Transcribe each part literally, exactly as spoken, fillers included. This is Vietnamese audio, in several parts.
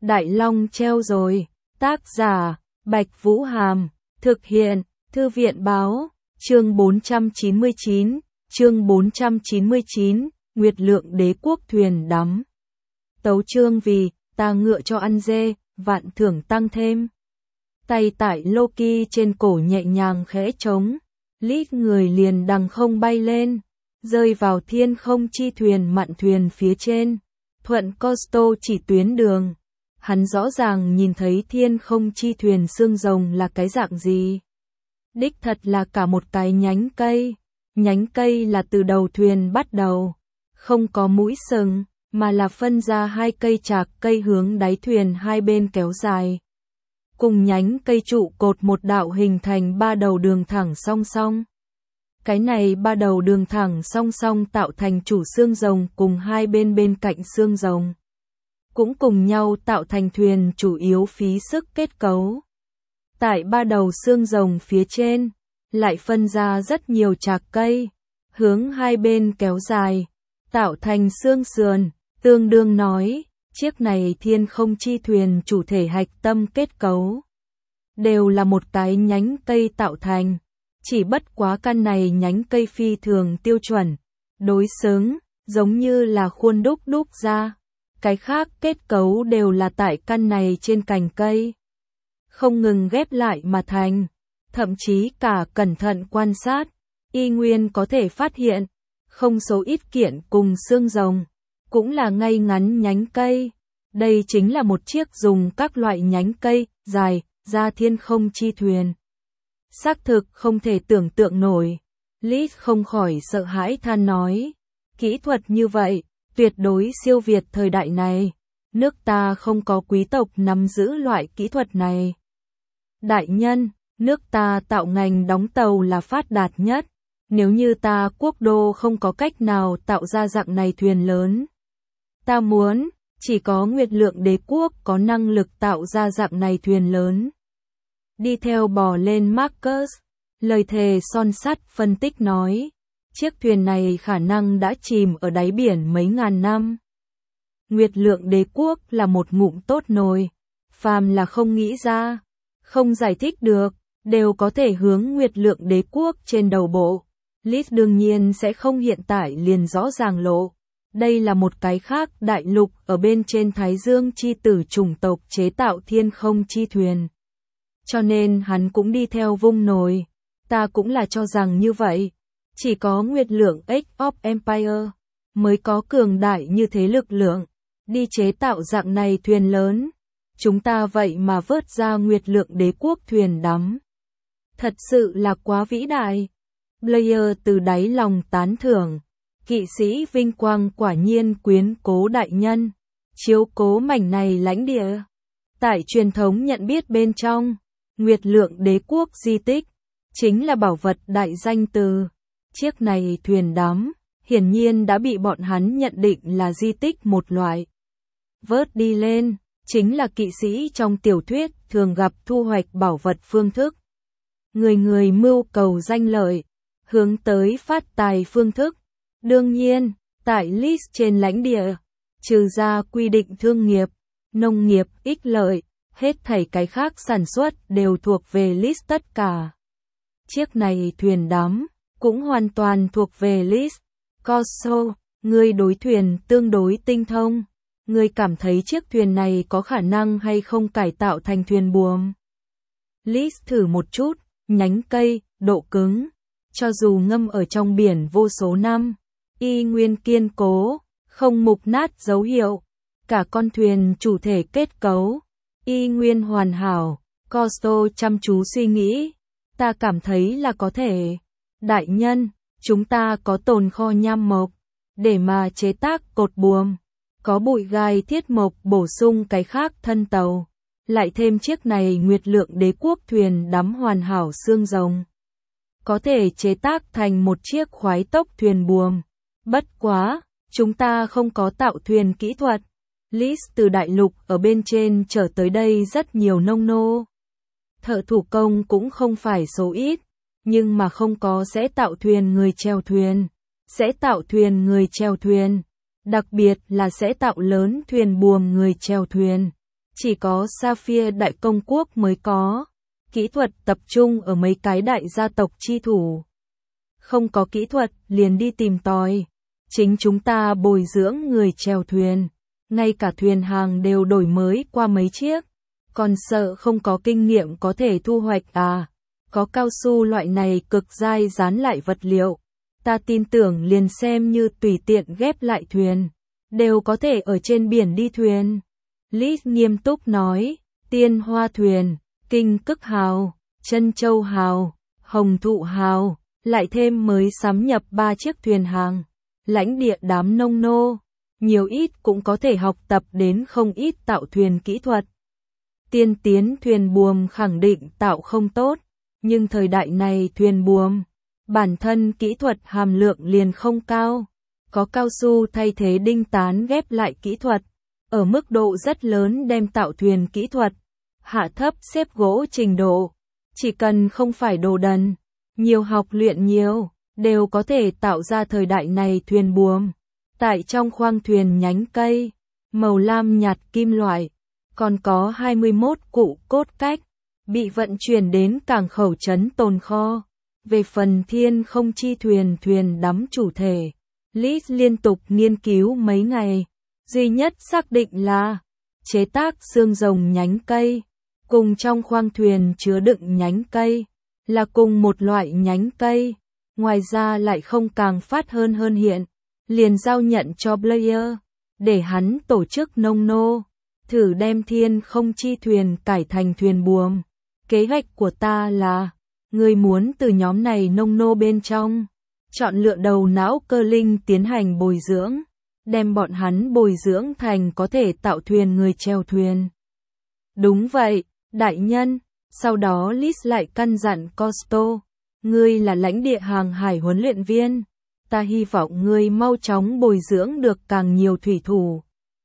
Đại Long treo rồi. Tác giả, Bạch Vũ Hàm. Thực hiện, Thư viện Báo. Chương bốn trăm chín mươi chín. Chương bốn trăm chín mươi chín. Nguyệt Lượng Đế Quốc thuyền đắm. Tấu chương vì, ta ngựa cho ăn dê, vạn thưởng tăng thêm. Tay tải Loki trên cổ nhẹ nhàng khẽ trống. Lít người liền đằng không bay lên, rơi vào thiên không chi thuyền mặn thuyền phía trên. Thuận Costo chỉ tuyến đường. Hắn rõ ràng nhìn thấy thiên không chi thuyền xương rồng là cái dạng gì. Đích thật là cả một cái nhánh cây. Nhánh cây là từ đầu thuyền bắt đầu. Không có mũi sừng, mà là phân ra hai cây chạc cây hướng đáy thuyền hai bên kéo dài. Cùng nhánh cây trụ cột một đạo hình thành ba đầu đường thẳng song song. Cái này ba đầu đường thẳng song song tạo thành chủ xương rồng cùng hai bên bên cạnh xương rồng. Cũng cùng nhau tạo thành thuyền chủ yếu phí sức kết cấu. Tại ba đầu xương rồng phía trên, lại phân ra rất nhiều chạc cây, hướng hai bên kéo dài, tạo thành xương sườn, tương đương nói, chiếc này thiên không chi thuyền chủ thể hạch tâm kết cấu. Đều là một cái nhánh cây tạo thành, chỉ bất quá căn này nhánh cây phi thường tiêu chuẩn, đối xứng, giống như là khuôn đúc đúc ra. Cái khác kết cấu đều là tại căn này trên cành cây. Không ngừng ghép lại mà thành, thậm chí cả cẩn thận quan sát, y nguyên có thể phát hiện, không số ít kiện cùng xương rồng, cũng là ngay ngắn nhánh cây. Đây chính là một chiếc dùng các loại nhánh cây, dài, ra thiên không chi thuyền. Xác thực không thể tưởng tượng nổi. Lít không khỏi sợ hãi than nói, kỹ thuật như vậy, tuyệt đối siêu việt thời đại này. Nước ta không có quý tộc nắm giữ loại kỹ thuật này. Đại nhân, nước ta tạo ngành đóng tàu là phát đạt nhất. Nếu như ta quốc đô không có cách nào tạo ra dạng này thuyền lớn. Ta muốn, chỉ có Nguyệt Lượng Đế Quốc có năng lực tạo ra dạng này thuyền lớn. Đi theo bò lên Marcus, lời thề son sắt phân tích nói, chiếc thuyền này khả năng đã chìm ở đáy biển mấy ngàn năm. Nguyệt Lượng Đế Quốc là một ngụm tốt nồi, phàm là không nghĩ ra, không giải thích được, đều có thể hướng Nguyệt Lượng Đế Quốc trên đầu bộ. Lít đương nhiên sẽ không hiện tại liền rõ ràng lộ. Đây là một cái khác đại lục ở bên trên Thái Dương chi tử chủng tộc chế tạo thiên không chi thuyền. Cho nên hắn cũng đi theo vung nồi. Ta cũng là cho rằng như vậy. Chỉ có Nguyệt Lượng Age of Empire mới có cường đại như thế lực lượng. Đi chế tạo dạng này thuyền lớn. Chúng ta vậy mà vớt ra Nguyệt Lượng Đế Quốc thuyền đắm. Thật sự là quá vĩ đại. Blair từ đáy lòng tán thưởng. Kỵ sĩ vinh quang quả nhiên quyến cố đại nhân. Chiếu cố mảnh này lãnh địa. Tại truyền thống nhận biết bên trong, Nguyệt Lượng Đế Quốc di tích, chính là bảo vật đại danh từ. Chiếc này thuyền đắm, hiển nhiên đã bị bọn hắn nhận định là di tích một loại. Vớt đi lên, chính là kỵ sĩ trong tiểu thuyết thường gặp thu hoạch bảo vật phương thức. Người người mưu cầu danh lợi, hướng tới phát tài phương thức. Đương nhiên, tại list trên lãnh địa, trừ ra quy định thương nghiệp, nông nghiệp, ích lợi, hết thảy cái khác sản xuất đều thuộc về list tất cả. Chiếc này thuyền đắm, cũng hoàn toàn thuộc về list. Corso, người đối thuyền tương đối tinh thông. Người cảm thấy chiếc thuyền này có khả năng hay không cải tạo thành thuyền buồm. List thử một chút, nhánh cây, độ cứng. Cho dù ngâm ở trong biển vô số năm, y nguyên kiên cố, không mục nát dấu hiệu. Cả con thuyền chủ thể kết cấu, y nguyên hoàn hảo. Costo chăm chú suy nghĩ. Ta cảm thấy là có thể. Đại nhân, chúng ta có tồn kho nham mộc, để mà chế tác cột buồm. Có bụi gai thiết mộc bổ sung cái khác thân tàu. Lại thêm chiếc này Nguyệt Lượng Đế Quốc thuyền đắm hoàn hảo xương rồng. Có thể chế tác thành một chiếc khoái tốc thuyền buồm. Bất quá, chúng ta không có tạo thuyền kỹ thuật. List từ đại lục ở bên trên trở tới đây rất nhiều nông nô. Thợ thủ công cũng không phải số ít, nhưng mà không có sẽ tạo thuyền người chèo thuyền. Sẽ tạo thuyền người chèo thuyền. Đặc biệt là sẽ tạo lớn thuyền buồm người chèo thuyền. chỉ có Sapphire Đại Công Quốc mới có. Kỹ thuật tập trung ở mấy cái đại gia tộc chi thủ. Không có kỹ thuật, liền đi tìm tòi. Chính chúng ta bồi dưỡng người chèo thuyền. Ngay cả thuyền hàng đều đổi mới qua mấy chiếc. Còn sợ không có kinh nghiệm có thể thu hoạch à. Có cao su loại này cực dai dán lại vật liệu. Ta tin tưởng liền xem như tùy tiện ghép lại thuyền. Đều có thể ở trên biển đi thuyền. Lý nghiêm túc nói, Tiên Hoa thuyền, Kinh Cức hào, Chân Châu hào, Hồng Thụ hào, lại thêm mới sắm nhập ba chiếc thuyền hàng. Lãnh địa đám nông nô, nhiều ít cũng có thể học tập đến không ít tạo thuyền kỹ thuật. Tiên tiến thuyền buồm khẳng định tạo không tốt, nhưng thời đại này thuyền buồm, bản thân kỹ thuật hàm lượng liền không cao. Có cao su thay thế đinh tán ghép lại kỹ thuật, ở mức độ rất lớn đem tạo thuyền kỹ thuật, hạ thấp xếp gỗ trình độ. Chỉ cần không phải đồ đần, nhiều học luyện nhiều, đều có thể tạo ra thời đại này thuyền buồm. Tại trong khoang thuyền nhánh cây, màu lam nhạt kim loại, còn có hai mươi mốt cụ cốt cách, bị vận chuyển đến cảng khẩu trấn tồn kho. Về phần thiên không chi thuyền thuyền đắm chủ thể, Lý liên tục nghiên cứu mấy ngày, duy nhất xác định là chế tác xương rồng nhánh cây, cùng trong khoang thuyền chứa đựng nhánh cây, là cùng một loại nhánh cây, ngoài ra lại không càng phát hơn hơn hiện, liền giao nhận cho Blair, để hắn tổ chức nông nô, thử đem thiên không chi thuyền cải thành thuyền buồm. Kế hoạch của ta là, người muốn từ nhóm này nông nô bên trong, chọn lựa đầu não cơ linh tiến hành bồi dưỡng, đem bọn hắn bồi dưỡng thành có thể tạo thuyền người chèo thuyền. Đúng vậy, đại nhân. Sau đó Liz lại căn dặn Costo, ngươi là lãnh địa hàng hải huấn luyện viên, ta hy vọng ngươi mau chóng bồi dưỡng được càng nhiều thủy thủ.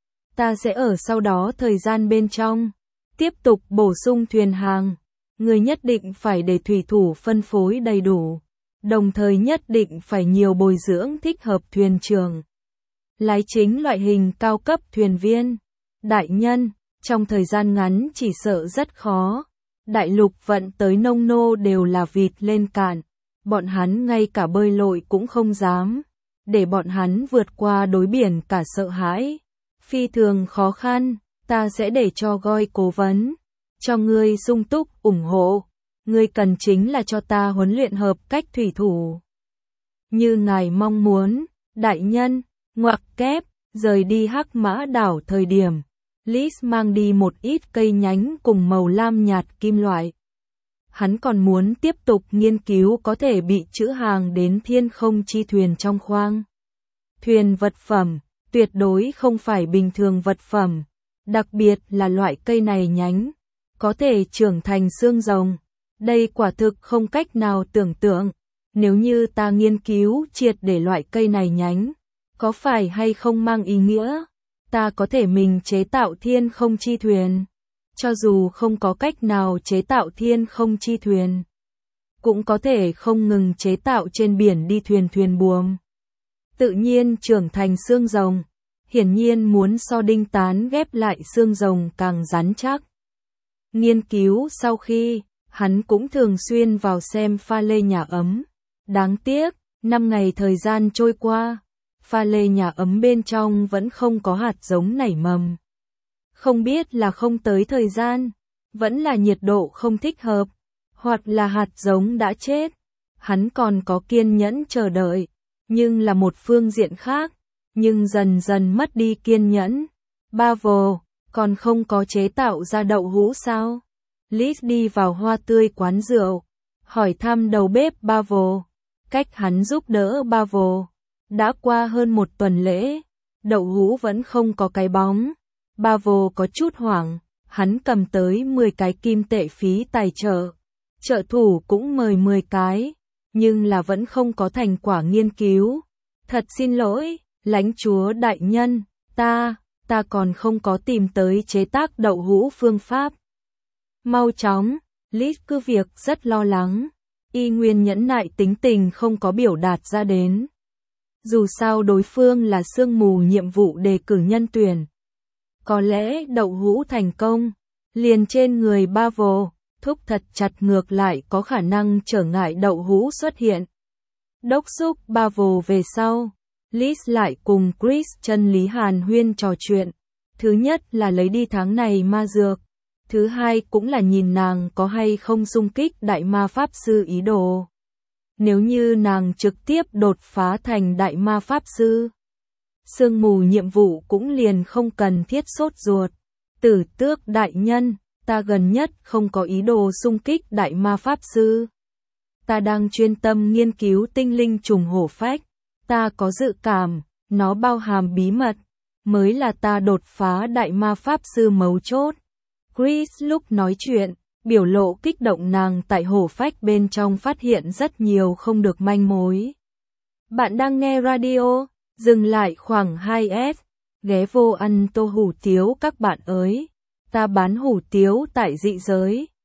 Ta sẽ ở sau đó thời gian bên trong, tiếp tục bổ sung thuyền hàng, ngươi nhất định phải để thủy thủ phân phối đầy đủ, đồng thời nhất định phải nhiều bồi dưỡng thích hợp thuyền trưởng. Lái chính loại hình cao cấp thuyền viên. Đại nhân, trong thời gian ngắn chỉ sợ rất khó. Đại lục vận tới nông nô đều là vịt lên cạn, bọn hắn ngay cả bơi lội cũng không dám, để bọn hắn vượt qua đối biển cả sợ hãi. Phi thường khó khăn, ta sẽ để cho Goi cố vấn, cho ngươi sung túc ủng hộ, ngươi cần chính là cho ta huấn luyện hợp cách thủy thủ. Như ngài mong muốn, đại nhân. Ngoặc kép, rời đi Hắc Mã đảo thời điểm, Liz mang đi một ít cây nhánh cùng màu lam nhạt kim loại. Hắn còn muốn tiếp tục nghiên cứu có thể bị trữ hàng đến thiên không chi thuyền trong khoang. Thuyền vật phẩm, tuyệt đối không phải bình thường vật phẩm, đặc biệt là loại cây này nhánh, có thể trưởng thành xương rồng. Đây quả thực không cách nào tưởng tượng, nếu như ta nghiên cứu triệt để loại cây này nhánh, có phải hay không mang ý nghĩa, ta có thể mình chế tạo thiên không chi thuyền. Cho dù không có cách nào chế tạo thiên không chi thuyền, cũng có thể không ngừng chế tạo trên biển đi thuyền thuyền buồm. Tự nhiên trưởng thành xương rồng, hiển nhiên muốn so đinh tán ghép lại xương rồng càng rắn chắc. Nghiên cứu sau khi, hắn cũng thường xuyên vào xem pha lê nhà ấm. Đáng tiếc, năm ngày thời gian trôi qua, pha lê nhà ấm bên trong vẫn không có hạt giống nảy mầm. Không biết là không tới thời gian, vẫn là nhiệt độ không thích hợp, hoặc là hạt giống đã chết. Hắn còn có kiên nhẫn chờ đợi, nhưng là một phương diện khác, nhưng dần dần mất đi kiên nhẫn. Pavel, còn không có chế tạo ra đậu hũ sao? Liz đi vào hoa tươi quán rượu, hỏi thăm đầu bếp Pavel. Cách hắn giúp đỡ Pavel, đã qua hơn một tuần lễ, đậu hũ vẫn không có cái bóng. Pavel có chút hoảng, hắn cầm tới mười cái kim tệ phí tài trợ. Trợ thủ cũng mời mười cái, nhưng là vẫn không có thành quả nghiên cứu. Thật xin lỗi, lãnh chúa đại nhân, ta, ta còn không có tìm tới chế tác đậu hũ phương pháp. Mau chóng, Liz cứ việc rất lo lắng, y nguyên nhẫn nại tính tình không có biểu đạt ra đến. Dù sao đối phương là sương mù nhiệm vụ đề cử nhân tuyển. Có lẽ đậu hũ thành công, liền trên người Marvel, thúc thật chặt ngược lại có khả năng trở ngại đậu hũ xuất hiện. Đốc thúc Marvel về sau, Liz lại cùng Chris chân lý hàn huyên trò chuyện. Thứ nhất là lấy đi tháng này ma dược. Thứ hai cũng là nhìn nàng có hay không xung kích đại ma pháp sư ý đồ. Nếu như nàng trực tiếp đột phá thành đại ma pháp sư, sương mù nhiệm vụ cũng liền không cần thiết sốt ruột. Tử Tước đại nhân, ta gần nhất không có ý đồ xung kích đại ma pháp sư. Ta đang chuyên tâm nghiên cứu tinh linh trùng hổ phách. Ta có dự cảm, nó bao hàm bí mật, mới là ta đột phá đại ma pháp sư mấu chốt. Chris lúc nói chuyện, biểu lộ kích động nàng tại hổ phách bên trong phát hiện rất nhiều không được manh mối. Bạn đang nghe radio, dừng lại khoảng hai S, ghé vô ăn tô hủ tiếu các bạn ơi. Ta bán hủ tiếu tại dị giới.